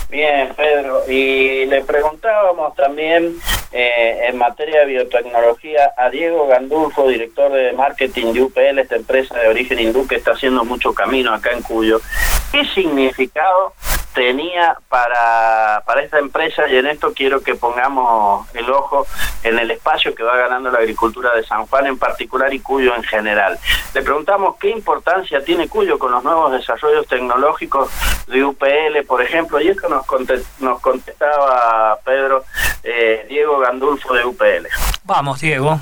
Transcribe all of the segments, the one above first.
Bien, Pedro, y le preguntábamos también en materia de biotecnología a Diego Gandulfo, director de marketing de UPL, esta empresa de origen hindú que está haciendo mucho camino acá en Cuyo. ¿Qué significado tenía para esta empresa? Y en esto quiero que pongamos el ojo en el espacio que va ganando la agricultura de San Juan en particular y Cuyo en general. Le preguntamos qué importancia tiene Cuyo con los nuevos desarrollos tecnológicos de UPL, por ejemplo, y esto nos contestaba Pedro, Diego Gandulfo de UPL. Vamos, Diego.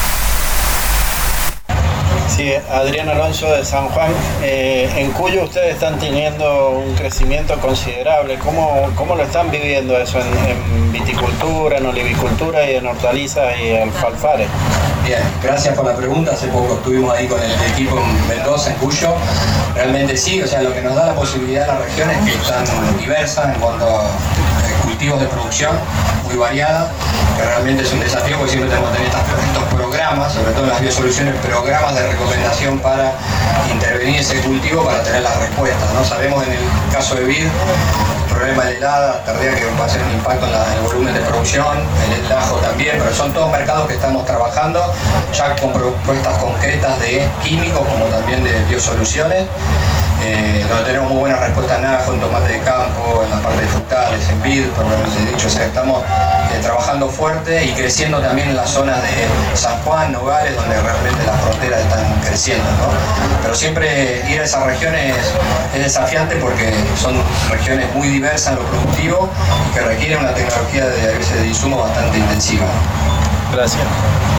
Sí, Adrián Alonso de San Juan. En Cuyo ustedes están teniendo un crecimiento considerable. ¿Cómo lo están viviendo eso en viticultura, en olivicultura y en hortalizas y alfalfares? Bien, gracias por la pregunta. Hace poco estuvimos ahí con el equipo en Mendoza, en Cuyo. Realmente sí, o sea, lo que nos da la posibilidad a la región es que están diversas en cuanto a cultivos de producción, muy variada, que realmente es un desafío porque siempre tenemos que tener estos programas, sobre todo en las biosoluciones, programas de recomendación para intervenir ese cultivo para tener las respuestas, ¿no? Sabemos en el caso de vid, el problema de la helada tardía que va a ser un impacto en el volumen de producción, el ajo también, pero son todos mercados que estamos trabajando ya con propuestas concretas de químicos como también de biosoluciones. Donde tenemos muy buenas respuestas en ajo, en tomate de campo, en la parte de frutales, en vid, probablemente dicho, o sea, estamos trabajando fuerte y creciendo también en las zonas de San Juan, Nogales, donde realmente las fronteras están creciendo, ¿no? Pero siempre ir a esas regiones es desafiante porque son regiones muy diversas en lo productivo y que requieren una tecnología de insumo bastante intensiva. Gracias.